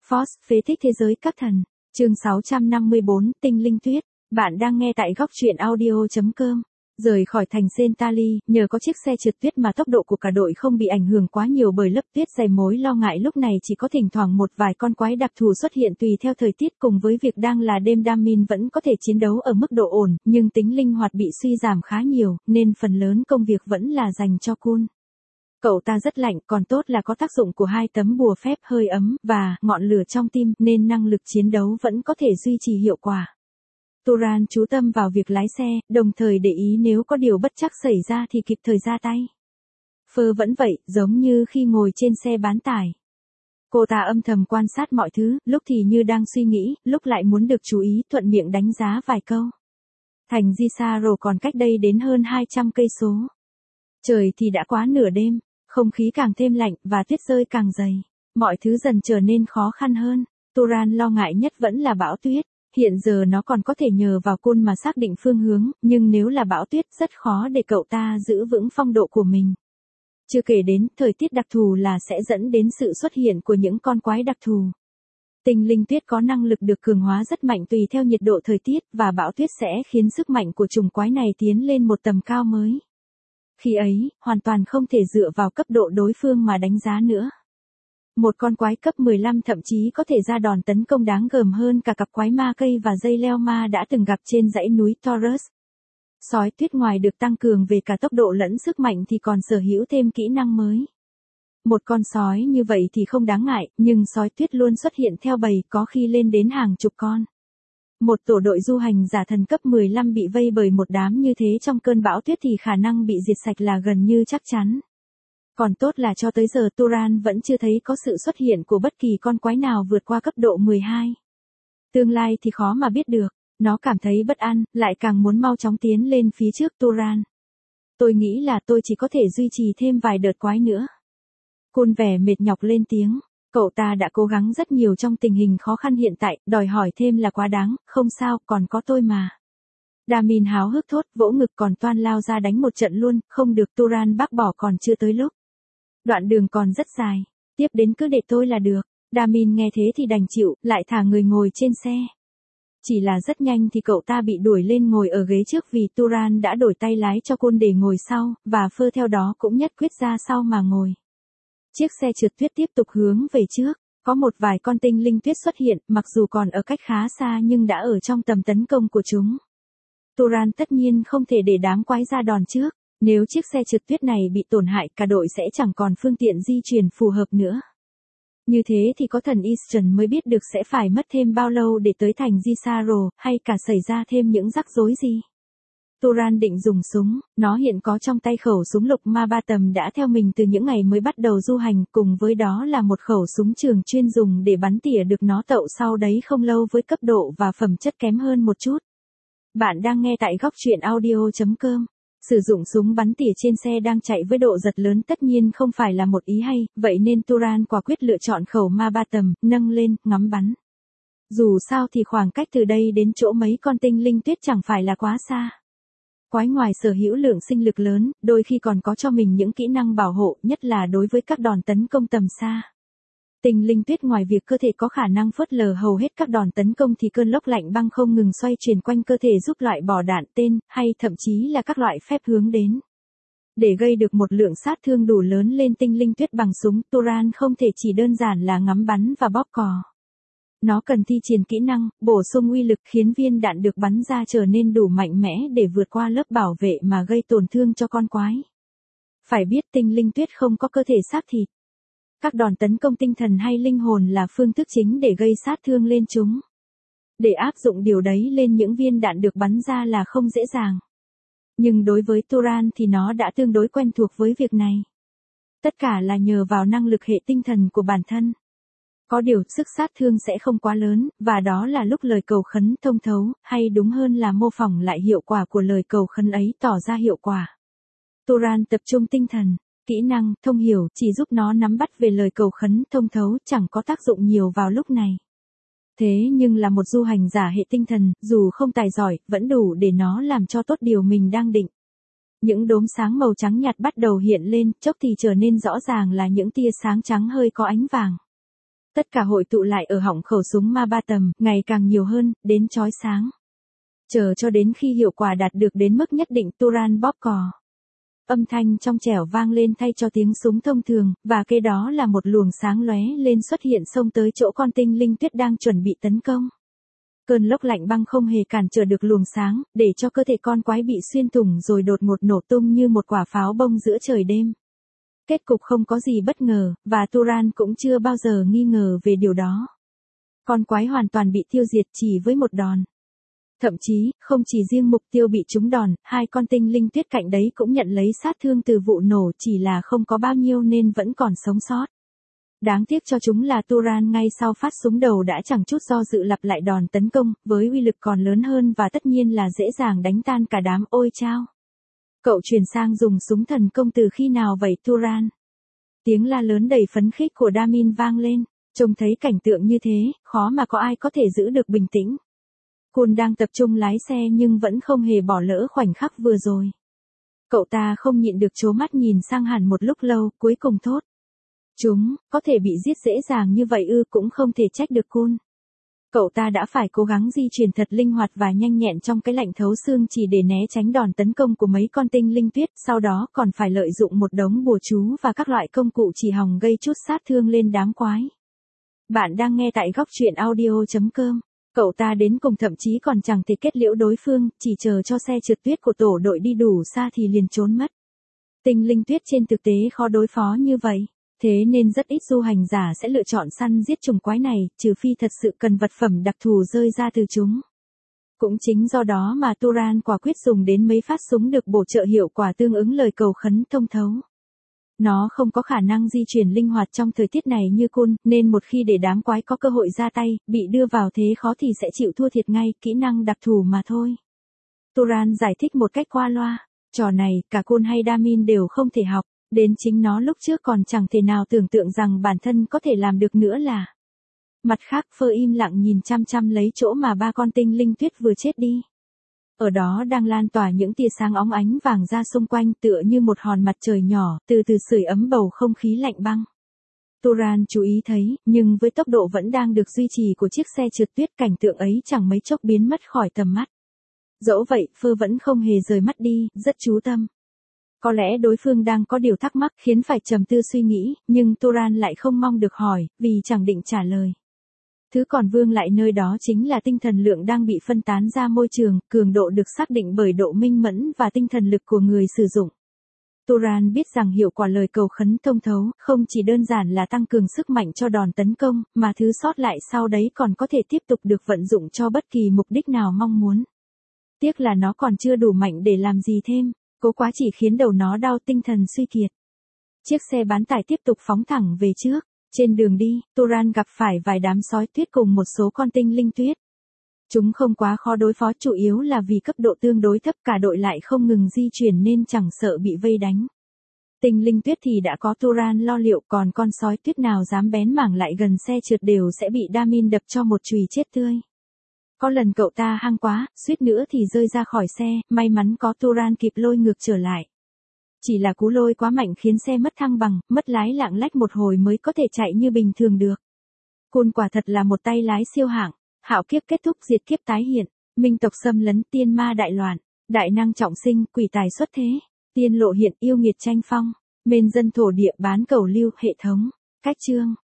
Force, phế tích thế giới các thần. Chương 654, tinh linh tuyết. Bạn đang nghe tại góc truyện audio.com. Rời khỏi thành Sentali, nhờ có chiếc xe trượt tuyết mà tốc độ của cả đội không bị ảnh hưởng quá nhiều bởi lớp tuyết dày. Mối lo ngại lúc này chỉ có thỉnh thoảng một vài con quái đặc thù xuất hiện tùy theo thời tiết, cùng với việc đang là đêm. Damin vẫn có thể chiến đấu ở mức độ ổn, nhưng tính linh hoạt bị suy giảm khá nhiều, nên phần lớn công việc vẫn là dành cho Kun. Cậu ta rất lạnh, còn tốt là có tác dụng của 2 tấm bùa phép hơi ấm và ngọn lửa trong tim, nên năng lực chiến đấu vẫn có thể duy trì hiệu quả. Turan chú tâm vào việc lái xe, đồng thời để ý nếu có điều bất trắc xảy ra thì kịp thời ra tay. Phơ vẫn vậy, giống như khi ngồi trên xe bán tải. Cô ta âm thầm quan sát mọi thứ, lúc thì như đang suy nghĩ, lúc lại muốn được chú ý, thuận miệng đánh giá vài câu. Thành Gisaro còn cách đây đến hơn 200 cây số. Trời thì đã quá nửa đêm, không khí càng thêm lạnh và tuyết rơi càng dày. Mọi thứ dần trở nên khó khăn hơn. Turan lo ngại nhất vẫn là bão tuyết. Hiện giờ nó còn có thể nhờ vào Kun mà xác định phương hướng, nhưng nếu là bão tuyết rất khó để cậu ta giữ vững phong độ của mình. Chưa kể đến, thời tiết đặc thù là sẽ dẫn đến sự xuất hiện của những con quái đặc thù. Tinh linh tuyết có năng lực được cường hóa rất mạnh tùy theo nhiệt độ thời tiết, và bão tuyết sẽ khiến sức mạnh của chủng quái này tiến lên một tầm cao mới. Khi ấy, hoàn toàn không thể dựa vào cấp độ đối phương mà đánh giá nữa. Một con quái cấp 15 thậm chí có thể ra đòn tấn công đáng gờm hơn cả cặp quái ma cây và dây leo ma đã từng gặp trên dãy núi Taurus. Sói tuyết ngoài được tăng cường về cả tốc độ lẫn sức mạnh thì còn sở hữu thêm kỹ năng mới. Một con sói như vậy thì không đáng ngại, nhưng sói tuyết luôn xuất hiện theo bầy, có khi lên đến hàng chục con. Một tổ đội du hành giả thần cấp 15 bị vây bởi một đám như thế trong cơn bão tuyết thì khả năng bị diệt sạch là gần như chắc chắn. Còn tốt là cho tới giờ Turan vẫn chưa thấy có sự xuất hiện của bất kỳ con quái nào vượt qua cấp độ 12. Tương lai thì khó mà biết được, nó cảm thấy bất an, lại càng muốn mau chóng tiến lên phía trước Turan. Tôi nghĩ là tôi chỉ có thể duy trì thêm vài đợt quái nữa. Kun vẻ mệt nhọc lên tiếng, cậu ta đã cố gắng rất nhiều trong tình hình khó khăn hiện tại, đòi hỏi thêm là quá đáng, không sao, còn có tôi mà. Damin háo hức thốt, vỗ ngực còn toan lao ra đánh một trận luôn, không được, Turan bác bỏ, còn chưa tới lúc. Đoạn đường còn rất dài, tiếp đến cứ để tôi là được. Damin nghe thế thì đành chịu, lại thả người ngồi trên xe. Chỉ là rất nhanh thì cậu ta bị đuổi lên ngồi ở ghế trước vì Turan đã đổi tay lái cho Kun để ngồi sau, và Phơ theo đó cũng nhất quyết ra sau mà ngồi. Chiếc xe trượt tuyết tiếp tục hướng về trước, có một vài con tinh linh tuyết xuất hiện, mặc dù còn ở cách khá xa nhưng đã ở trong tầm tấn công của chúng. Turan tất nhiên không thể để đám quái ra đòn trước. Nếu chiếc xe trượt tuyết này bị tổn hại, cả đội sẽ chẳng còn phương tiện di chuyển phù hợp nữa. Như thế thì có thần Eastern mới biết được sẽ phải mất thêm bao lâu để tới thành Gisaro, hay cả xảy ra thêm những rắc rối gì. Turan định dùng súng, nó hiện có trong tay khẩu súng lục ma 3 tầm đã theo mình từ những ngày mới bắt đầu du hành, cùng với đó là một khẩu súng trường chuyên dùng để bắn tỉa được nó tậu sau đấy không lâu với cấp độ và phẩm chất kém hơn một chút. Bạn đang nghe tại góc truyện audio.com. Sử dụng súng bắn tỉa trên xe đang chạy với độ giật lớn tất nhiên không phải là một ý hay, vậy nên Turan quả quyết lựa chọn khẩu ma 3 tầm, nâng lên, ngắm bắn. Dù sao thì khoảng cách từ đây đến chỗ mấy con tinh linh tuyết chẳng phải là quá xa. Quái ngoài sở hữu lượng sinh lực lớn, đôi khi còn có cho mình những kỹ năng bảo hộ, nhất là đối với các đòn tấn công tầm xa. Tinh linh tuyết ngoài việc cơ thể có khả năng phớt lờ hầu hết các đòn tấn công thì cơn lốc lạnh băng không ngừng xoay chuyển quanh cơ thể giúp loại bỏ đạn tên, hay thậm chí là các loại phép hướng đến. Để gây được một lượng sát thương đủ lớn lên tinh linh tuyết bằng súng, Turan không thể chỉ đơn giản là ngắm bắn và bóp cò. Nó cần thi triển kỹ năng, bổ sung uy lực khiến viên đạn được bắn ra trở nên đủ mạnh mẽ để vượt qua lớp bảo vệ mà gây tổn thương cho con quái. Phải biết tinh linh tuyết không có cơ thể xác thịt. Các đòn tấn công tinh thần hay linh hồn là phương thức chính để gây sát thương lên chúng. Để áp dụng điều đấy lên những viên đạn được bắn ra là không dễ dàng. Nhưng đối với Turan thì nó đã tương đối quen thuộc với việc này. Tất cả là nhờ vào năng lực hệ tinh thần của bản thân. Có điều sức sát thương sẽ không quá lớn, và đó là lúc lời cầu khấn thông thấu, hay đúng hơn là mô phỏng lại hiệu quả của lời cầu khấn ấy tỏ ra hiệu quả. Turan tập trung tinh thần. Kỹ năng, thông hiểu, chỉ giúp nó nắm bắt về lời cầu khấn thông thấu, chẳng có tác dụng nhiều vào lúc này. Thế nhưng là một du hành giả hệ tinh thần, dù không tài giỏi, vẫn đủ để nó làm cho tốt điều mình đang định. Những đốm sáng màu trắng nhạt bắt đầu hiện lên, chốc thì trở nên rõ ràng là những tia sáng trắng hơi có ánh vàng. Tất cả hội tụ lại ở họng khẩu súng ma 3 tầm, ngày càng nhiều hơn, đến chói sáng. Chờ cho đến khi hiệu quả đạt được đến mức nhất định, Turan bóp cò. Âm thanh trong trẻo vang lên thay cho tiếng súng thông thường, và kế đó là một luồng sáng lóe lên xuất hiện xông tới chỗ con tinh linh tuyết đang chuẩn bị tấn công. Cơn lốc lạnh băng không hề cản trở được luồng sáng, để cho cơ thể con quái bị xuyên thủng rồi đột ngột nổ tung như một quả pháo bông giữa trời đêm. Kết cục không có gì bất ngờ, và Turan cũng chưa bao giờ nghi ngờ về điều đó. Con quái hoàn toàn bị tiêu diệt chỉ với một đòn. Thậm chí, không chỉ riêng mục tiêu bị trúng đòn, hai con tinh linh tuyết cạnh đấy cũng nhận lấy sát thương từ vụ nổ, chỉ là không có bao nhiêu nên vẫn còn sống sót. Đáng tiếc cho chúng là Turan ngay sau phát súng đầu đã chẳng chút do dự lặp lại đòn tấn công, với uy lực còn lớn hơn và tất nhiên là dễ dàng đánh tan cả đám. Ôi chao! Cậu chuyển sang dùng súng thần công từ khi nào vậy Turan? Tiếng la lớn đầy phấn khích của Damin vang lên. Trông thấy cảnh tượng như thế, khó mà có ai có thể giữ được bình tĩnh. Kun đang tập trung lái xe nhưng vẫn không hề bỏ lỡ khoảnh khắc vừa rồi. Cậu ta không nhịn được trố mắt nhìn sang hẳn một lúc lâu, cuối cùng thốt. Chúng, có thể bị giết dễ dàng như vậy ư, cũng không thể trách được Kun. Cậu ta đã phải cố gắng di chuyển thật linh hoạt và nhanh nhẹn trong cái lạnh thấu xương chỉ để né tránh đòn tấn công của mấy con tinh linh tuyết, sau đó còn phải lợi dụng một đống bùa chú và các loại công cụ chỉ hòng gây chút sát thương lên đám quái. Bạn đang nghe tại góc truyện audio.com. Cậu ta đến cùng thậm chí còn chẳng thể kết liễu đối phương, chỉ chờ cho xe trượt tuyết của tổ đội đi đủ xa thì liền trốn mất. Tinh linh tuyết trên thực tế khó đối phó như vậy, thế nên rất ít du hành giả sẽ lựa chọn săn giết trùng quái này, trừ phi thật sự cần vật phẩm đặc thù rơi ra từ chúng. Cũng chính do đó mà Turan quả quyết dùng đến mấy phát súng được bổ trợ hiệu quả tương ứng lời cầu khấn thông thấu. Nó không có khả năng di chuyển linh hoạt trong thời tiết này như Kun, nên một khi để đám quái có cơ hội ra tay, bị đưa vào thế khó thì sẽ chịu thua thiệt ngay, kỹ năng đặc thù mà thôi. Turan giải thích một cách qua loa, trò này, cả Kun hay Damin đều không thể học, đến chính nó lúc trước còn chẳng thể nào tưởng tượng rằng bản thân có thể làm được nữa là. Mặt khác, Phơ im lặng nhìn chăm chăm lấy chỗ mà ba con tinh linh tuyết vừa chết đi. Ở đó đang lan tỏa những tia sáng óng ánh vàng ra xung quanh tựa như một hòn mặt trời nhỏ, từ từ sưởi ấm bầu không khí lạnh băng. Turan chú ý thấy, nhưng với tốc độ vẫn đang được duy trì của chiếc xe trượt tuyết, cảnh tượng ấy chẳng mấy chốc biến mất khỏi tầm mắt. Dẫu vậy, Phơ vẫn không hề rời mắt đi, rất chú tâm. Có lẽ đối phương đang có điều thắc mắc khiến phải trầm tư suy nghĩ, nhưng Turan lại không mong được hỏi, vì chẳng định trả lời. Thứ còn vương lại nơi đó chính là tinh thần lượng đang bị phân tán ra môi trường, cường độ được xác định bởi độ minh mẫn và tinh thần lực của người sử dụng. Turan biết rằng hiệu quả lời cầu khấn thông thấu không chỉ đơn giản là tăng cường sức mạnh cho đòn tấn công, mà thứ sót lại sau đấy còn có thể tiếp tục được vận dụng cho bất kỳ mục đích nào mong muốn. Tiếc là nó còn chưa đủ mạnh để làm gì thêm, cố quá chỉ khiến đầu nó đau, tinh thần suy kiệt. Chiếc xe bán tải tiếp tục phóng thẳng về trước. Trên đường đi, Turan gặp phải vài đám sói tuyết cùng một số con tinh linh tuyết. Chúng không quá khó đối phó, chủ yếu là vì cấp độ tương đối thấp, cả đội lại không ngừng di chuyển nên chẳng sợ bị vây đánh. Tinh linh tuyết thì đã có Turan lo liệu, còn con sói tuyết nào dám bén mảng lại gần xe trượt đều sẽ bị Damin đập cho một chùy chết tươi. Có lần cậu ta hăng quá, suýt nữa thì rơi ra khỏi xe, may mắn có Turan kịp lôi ngược trở lại. Chỉ là cú lôi quá mạnh khiến xe mất thăng bằng, mất lái lạng lách một hồi mới có thể chạy như bình thường được. Kun quả thật là một tay lái siêu hạng, hạo kiếp kết thúc, diệt kiếp tái hiện, minh tộc xâm lấn, tiên ma đại loạn, đại năng trọng sinh, quỷ tài xuất thế, tiên lộ hiện, yêu nghiệt tranh phong, mên dân thổ địa, bán cầu lưu, hệ thống, cách chương.